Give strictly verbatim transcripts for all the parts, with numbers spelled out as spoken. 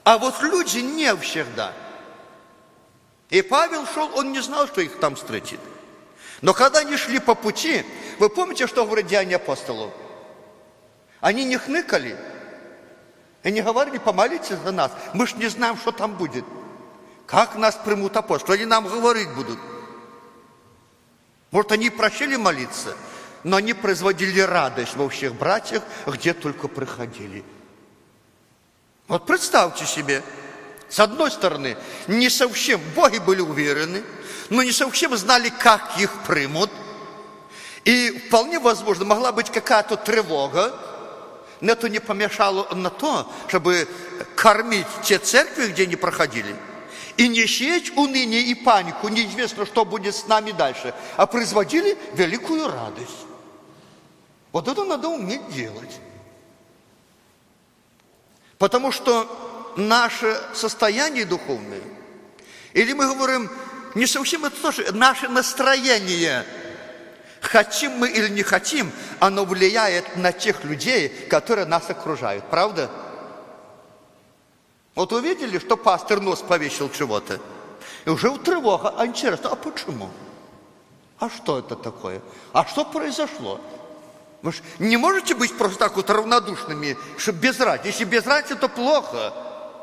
А вот люди не всегда. И Павел шел, он не знал, что их там встретит. Но когда они шли по пути, вы помните, что говорят Деяния апостолов? Они не хныкали и не говорили: помолитесь за нас, мы ж не знаем, что там будет. Как нас примут апостолы, что они нам говорить будут? Может, они и просили молиться, но они производили радость во всех братьях, где только приходили. Вот представьте себе, с одной стороны, не совсем, боги были уверены, но не совсем знали, как их примут. И вполне возможно, могла быть какая-то тревога, но это не помешало на то, чтобы кормить те церкви, где они проходили, и не сеять уныние и панику, неизвестно, что будет с нами дальше, а производили великую радость. Вот это надо уметь делать. Потому что наше состояние духовное, или мы говорим, не совсем это тоже, наше настроение, хотим мы или не хотим, оно влияет на тех людей, которые нас окружают. Правда? Вот увидели, что пастор нос повесил чего-то, и уже тревога. А интересно, а почему? А что это такое? А что произошло? Вы же не можете быть просто так вот равнодушными, что без разницы. Если без разницы, то плохо.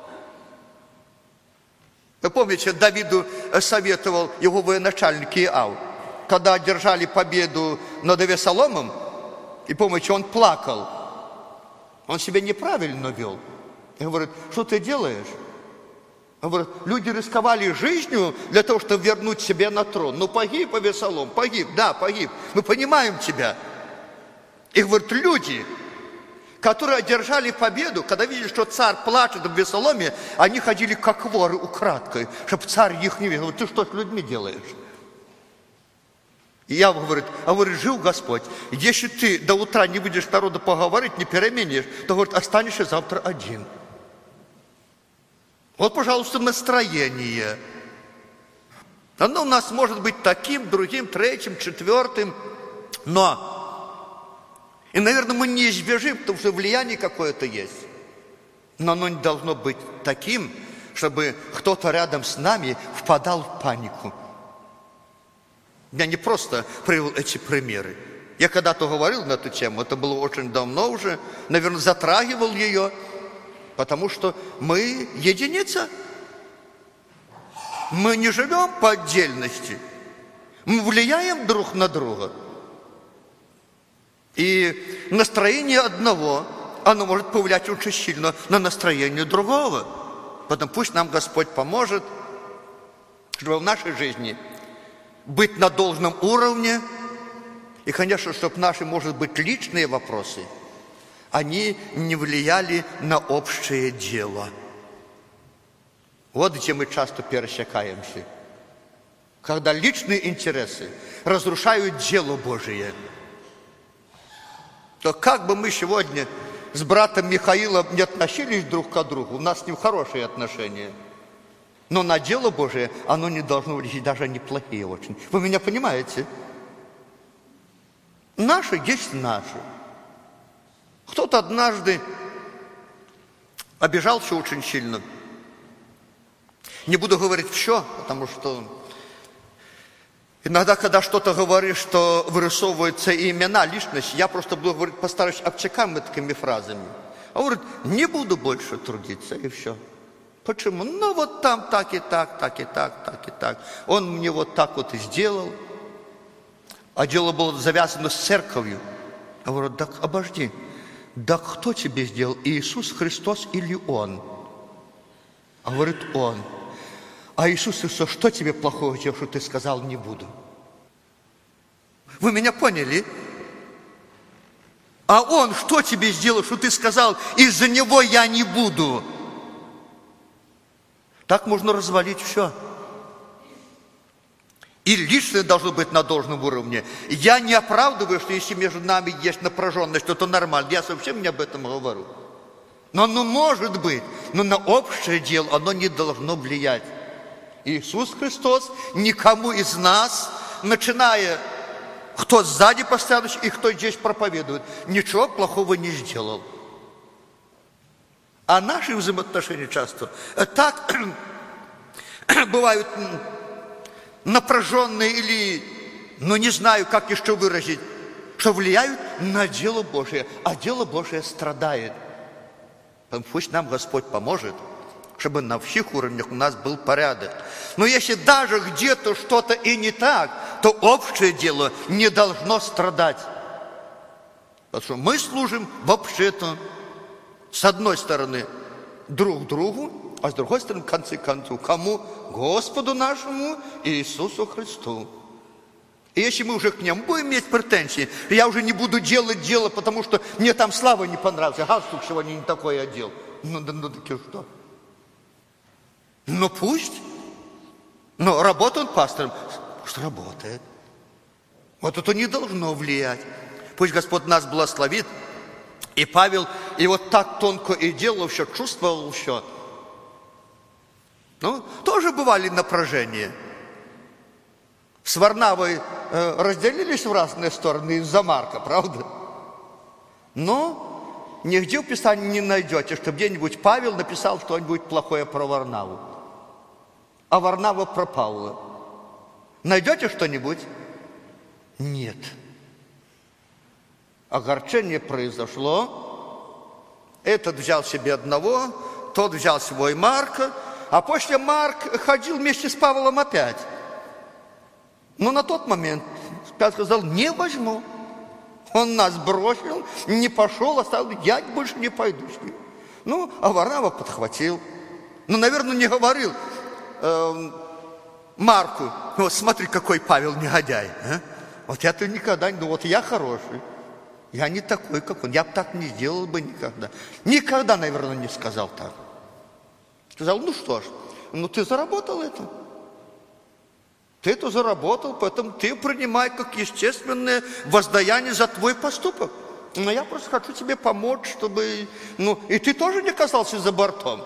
Вы помните, Давиду советовал его военачальник Иав, когда одержали победу над Авесоломом, и помните, он плакал. Он себя неправильно вел. И говорит: что ты делаешь? Он говорит: люди рисковали жизнью для того, чтобы вернуть себе на трон. Ну, погиб Авесолом, погиб, да, погиб. Мы понимаем тебя. И говорит, люди, которые одержали победу, когда видели, что царь плачет об Авесоломе, они ходили как воры украдкой, чтобы царь их не видел. Вот ты что с людьми делаешь? И я говорю, а говорит, жил Господь. Если ты до утра не будешь народу поговорить, не переменишь, то, говорит, останешься завтра один. Вот, пожалуйста, настроение. Оно у нас может быть таким, другим, третьим, четвертым, но... И, наверное, мы не избежим, потому что влияние какое-то есть. Но оно не должно быть таким, чтобы кто-то рядом с нами впадал в панику. Я не просто привел эти примеры. Я когда-то говорил на эту тему, это было очень давно уже, наверное, затрагивал ее, потому что мы единица. Мы не живем по отдельности. Мы влияем друг на друга. И настроение одного, оно может повлиять очень сильно на настроение другого. Поэтому пусть нам Господь поможет, чтобы в нашей жизни быть на должном уровне. И, конечно, чтобы наши, может быть, личные вопросы, они не влияли на общее дело. Вот где мы часто пересекаемся. Когда личные интересы разрушают дело Божие. То как бы мы сегодня с братом Михаилом не относились друг к другу, у нас с ним хорошие отношения. Но на дело Божие оно не должно влиять, даже неплохие очень. Вы меня понимаете? Наши есть наши. Кто-то однажды обижался очень сильно. Не буду говорить все, потому что иногда, когда что-то говоришь, что вырисовываются имена, личность, я просто буду говорить, постараюсь обтекаемо такими фразами. А он говорит, не буду больше трудиться, и все. Почему? Ну, вот там так и так, так и так, так и так. Он мне вот так вот и сделал. А дело было завязано с церковью. Я говорю, так обожди, да кто тебе сделал, Иисус Христос или Он? А говорит, Он. А Иисус Христос, что тебе плохого сделал, что ты сказал, не буду? Вы меня поняли? А Он что тебе сделал, что ты сказал, из-за Него я не буду? Так можно развалить все. И личное должно быть на должном уровне. Я не оправдываю, что если между нами есть напряженность, то это нормально. Я совсем не об этом говорю. Но оно может быть, но на общее дело оно не должно влиять. Иисус Христос никому из нас, начиная, кто сзади постоянно и кто здесь проповедует, ничего плохого не сделал. А наши взаимоотношения часто так бывают напряженные или, ну не знаю, как еще выразить, что влияют на дело Божие, а дело Божие страдает. Пусть нам Господь поможет, чтобы на всех уровнях у нас был порядок. Но если даже где-то что-то и не так, то общее дело не должно страдать. Потому что мы служим вообще-то, с одной стороны, друг другу, а с другой стороны, в конце концов, кому? Господу нашему Иисусу Христу. И если мы уже к нему будем иметь претензии, я уже не буду делать дело, потому что мне там слава не понравился, галстук сегодня не такой одел. Ну, да, ну, таки что? Ну, пусть. Но работает он пастором. Что работает. Вот это не должно влиять. Пусть Господь нас благословит. И Павел, и вот так тонко и делал все, чувствовал все. Ну, тоже бывали напряжения. С Варнавой э, разделились в разные стороны из-за Марка, правда? Но нигде в Писании не найдете, чтобы где-нибудь Павел написал что-нибудь плохое про Варнаву. А Варнава про Павла. Найдете что-нибудь? Нет. Огорчение произошло. Этот взял себе одного, тот взял свой Марка, а после Марк ходил вместе с Павлом опять. Но на тот момент Петр сказал, не возьму. Он нас бросил, не пошел, оставил, я больше не пойду с ним. Ну, а Варнава подхватил. Ну, наверное, не говорил э, Марку, вот смотри, какой Павел негодяй. А? Вот я-то никогда не думал, вот я хороший. Я не такой, как он. Я бы так не сделал бы никогда. Никогда, наверное, не сказал так. Сказал, ну что ж, ну ты заработал это. Ты это заработал, поэтому ты принимай как естественное воздаяние за твой поступок. Но я просто хочу тебе помочь, чтобы... Ну, и ты тоже не оказался за бортом.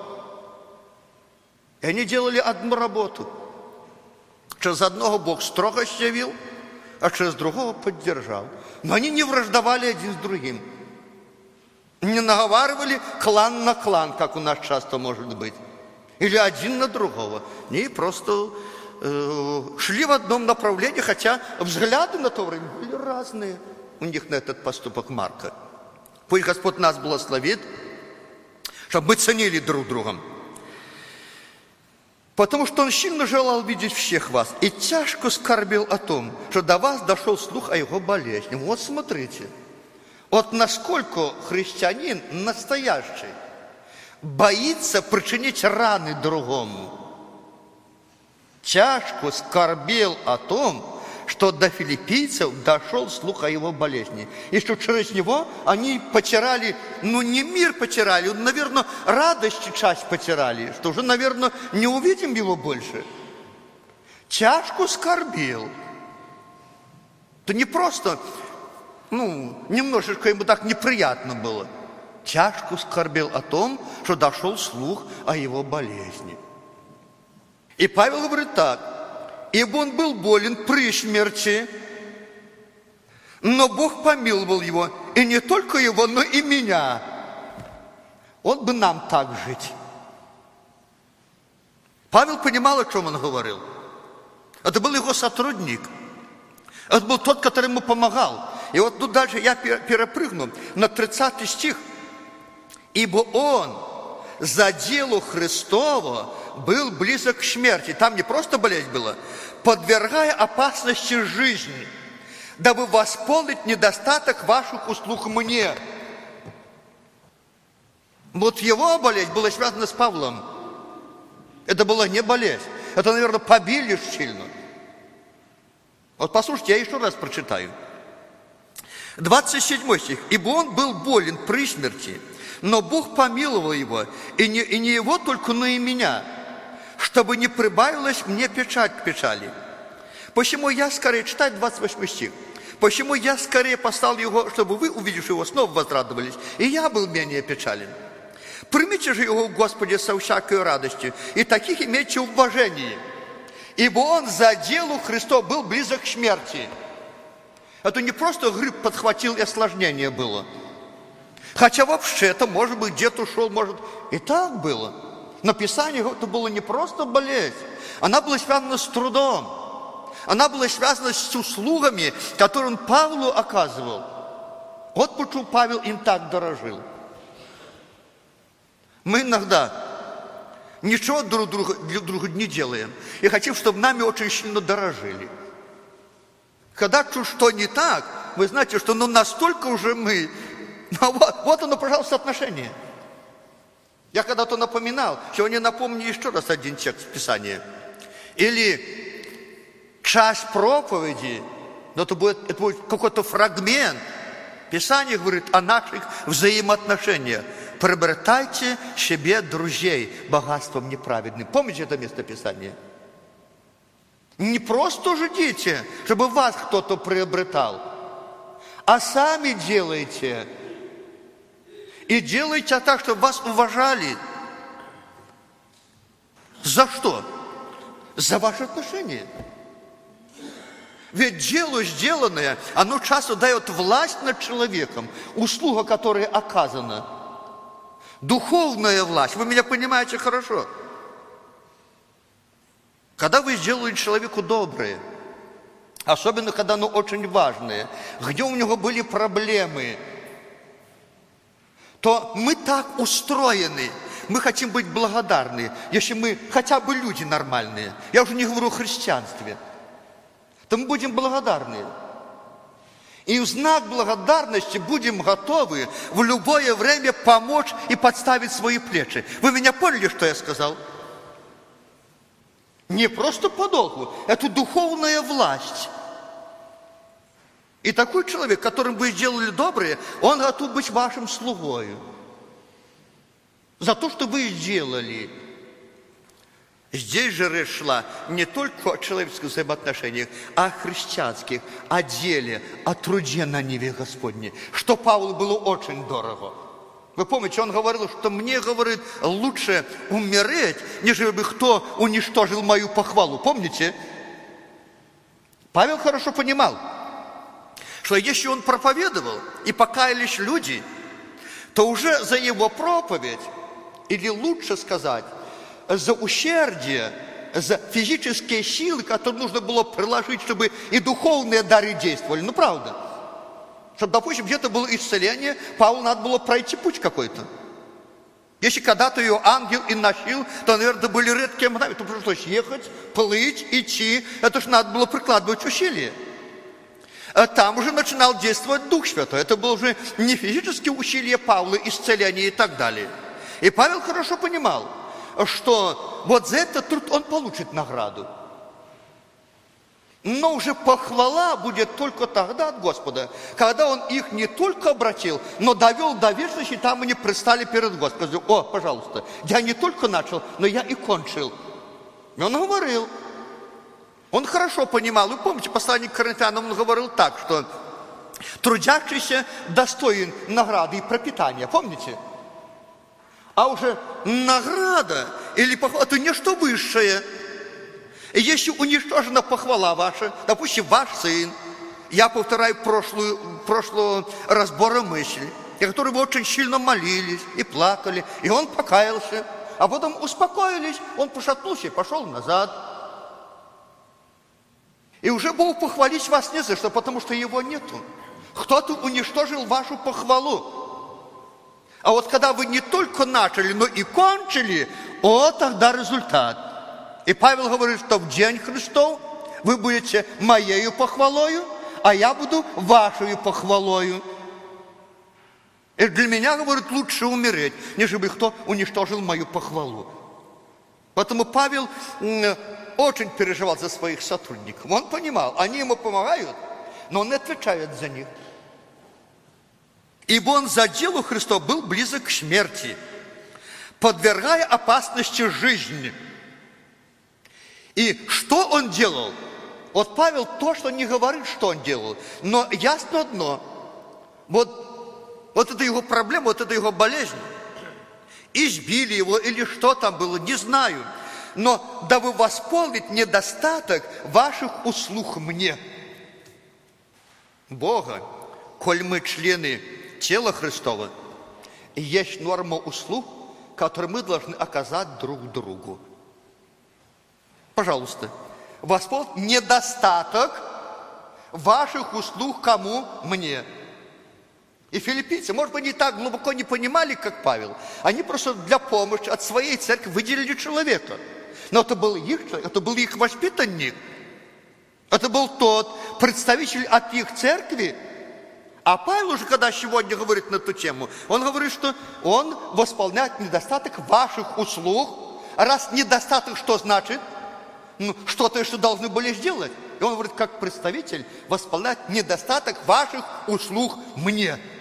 И они делали одну работу. Через одного Бог строго явил, а через другого поддержал. Но они не враждовали один с другим. Не наговаривали клан на клан, как у нас часто может быть. Или один на другого. Они просто э, шли в одном направлении, хотя взгляды на то время были разные у них на этот поступок Марка. Пусть Господь нас благословит, чтобы мы ценили друг друга. Потому что Он сильно желал видеть всех вас и тяжко скорбел о том, что до вас дошел слух о Его болезни. Вот смотрите, вот насколько христианин настоящий боится причинить раны другому. Тяжко скорбел о том, что до филиппийцев дошел слух о его болезни. И что через него они потеряли, ну не мир потеряли, наверное, радость часть потеряли, что уже, наверное, не увидим его больше. Тяжко скорбел. Это не просто, ну, немножечко ему так неприятно было. Тяжко скорбел о том, что дошел слух о его болезни. И Павел говорит так, ибо он был болен при смерти, но Бог помиловал его, и не только его, но и меня. Он бы нам так жить. Павел понимал, о чем он говорил. Это был его сотрудник. Это был тот, который ему помогал. И вот тут дальше я перепрыгну на тридцатый стих. Ибо он за дело Христово был близок к смерти. Там не просто болезнь была, подвергая опасности жизни, дабы восполнить недостаток ваших услуг мне. Вот его болезнь была связана с Павлом. Это была не болезнь. Это, наверное, побили сильно. Вот послушайте, я еще раз прочитаю. двадцать седьмой стих. Ибо он был болен при смерти, но Бог помиловал его, и не, и не его только, но и меня, чтобы не прибавилась мне печаль к печали. Почему я скорее, читать двадцать восьмой стих, почему я скорее послал его, чтобы вы, увидев его, снова возрадовались, и я был менее печален. Примите же его, Господи, со всякой радостью, и таких имейте уважение, ибо он за делу Христова был близок к смерти. Это не просто грипп подхватил, и осложнение было. Хотя вообще-то, может быть, дед ушел, может, и так было. Но Писание это было не просто болезнь, она была связана с трудом. Она была связана с услугами, которые он Павлу оказывал. Вот почему Павел им так дорожил. Мы иногда ничего друг друга, для друга не делаем. И хотим, чтобы нами очень сильно дорожили. Когда что не так, вы знаете, что ну настолько уже мы... Ну, вот, вот оно, пожалуйста, отношение. Я когда-то напоминал, сегодня напомню еще раз один текст Писания. Или часть проповеди, но это будет, это будет какой-то фрагмент. Писание говорит о наших взаимоотношениях. Приобретайте себе друзей богатством неправедным. Помните это место Писания? Не просто ждите, чтобы вас кто-то приобретал, а сами делайте. И делайте так, чтобы вас уважали. За что? За ваши отношения. Ведь дело сделанное, оно часто дает власть над человеком, услуга, которая оказана. Духовная власть, вы меня понимаете хорошо. Когда вы сделали человеку доброе, особенно когда оно очень важное, где у него были проблемы, то мы так устроены, мы хотим быть благодарны, если мы хотя бы люди нормальные. Я уже не говорю о христианстве. То мы будем благодарны. И в знак благодарности будем готовы в любое время помочь и подставить свои плечи. Вы меня поняли, что я сказал? Не просто по долгу, это духовная власть. И такой человек, которым вы сделали доброе, он готов быть вашим слугою. За то, что вы сделали. Здесь же речь шла не только о человеческих взаимоотношениях, а о христианских, о деле, о труде на ниве Господней, что Павлу было очень дорого. Вы помните, он говорил, что мне, говорит, лучше умереть, нежели бы кто уничтожил мою похвалу. Помните? Павел хорошо понимал, что если он проповедовал и покаялись люди, то уже за его проповедь, или лучше сказать, за ущердие, за физические силы, которые нужно было приложить, чтобы и духовные дары действовали. Ну, правда. Чтобы, допустим, где-то было исцеление, Павлу надо было пройти путь какой-то. Если когда-то ее ангел и носил, то, наверное, были редкие мгновения. То пришлось ехать, плыть, идти. Это же надо было прикладывать усилия. А там уже начинал действовать Дух Святой. Это было уже не физические усилия Павла, исцеление и так далее. И Павел хорошо понимал, что вот за этот труд он получит награду. Но уже похвала будет только тогда от Господа, когда он их не только обратил, но довел до вечности, и там они предстали перед Господом. О, пожалуйста, я не только начал, но я и кончил. И он говорил, он хорошо понимал, вы помните, послание к Коринфянам, он говорил так, что трудящийся достоин награды и пропитания, помните? А уже награда или похвала, это нечто высшее. И если уничтожена похвала ваша, допустим, ваш сын, я повторяю прошлую, прошлого разбора мысли, и которые вы очень сильно молились и плакали, и он покаялся, а потом успокоились, он пошатнулся и пошел назад. И уже Бог похвалить вас не за что, потому что его нету. Кто-то уничтожил вашу похвалу. А вот когда вы не только начали, но и кончили, о, тогда результат. И Павел говорит, что в день Христов вы будете моею похвалою, а я буду вашей похвалою. И для меня, говорит, лучше умереть, нежели бы кто уничтожил мою похвалу. Поэтому Павел очень переживал за своих сотрудников. Он понимал, они ему помогают, но он не отвечает за них. Ибо он за дело Христа был близок к смерти, подвергая опасности жизни. И что он делал? Вот Павел то, что не говорит, что он делал. Но ясно одно. Вот, вот это его проблема, вот это его болезнь. Избили его или что там было, не знаю. Но дабы восполнить недостаток ваших услуг мне. Бога, коль мы члены тела Христова, И есть норма услуг, которые мы должны оказать друг другу. Пожалуйста, восполнить недостаток ваших услуг кому? Мне. И филиппийцы, может быть, не так глубоко не понимали, как Павел. Они просто для помощи от своей церкви выделили человека. Но это был их человек, это был их воспитанник. Это был тот представитель от их церкви. А Павел уже, когда сегодня говорит на эту тему, он говорит, что он восполняет недостаток ваших услуг. А раз недостаток, что значит? Ну, что-то, что должны были сделать. И он говорит, как представитель, восполнять недостаток ваших услуг мне.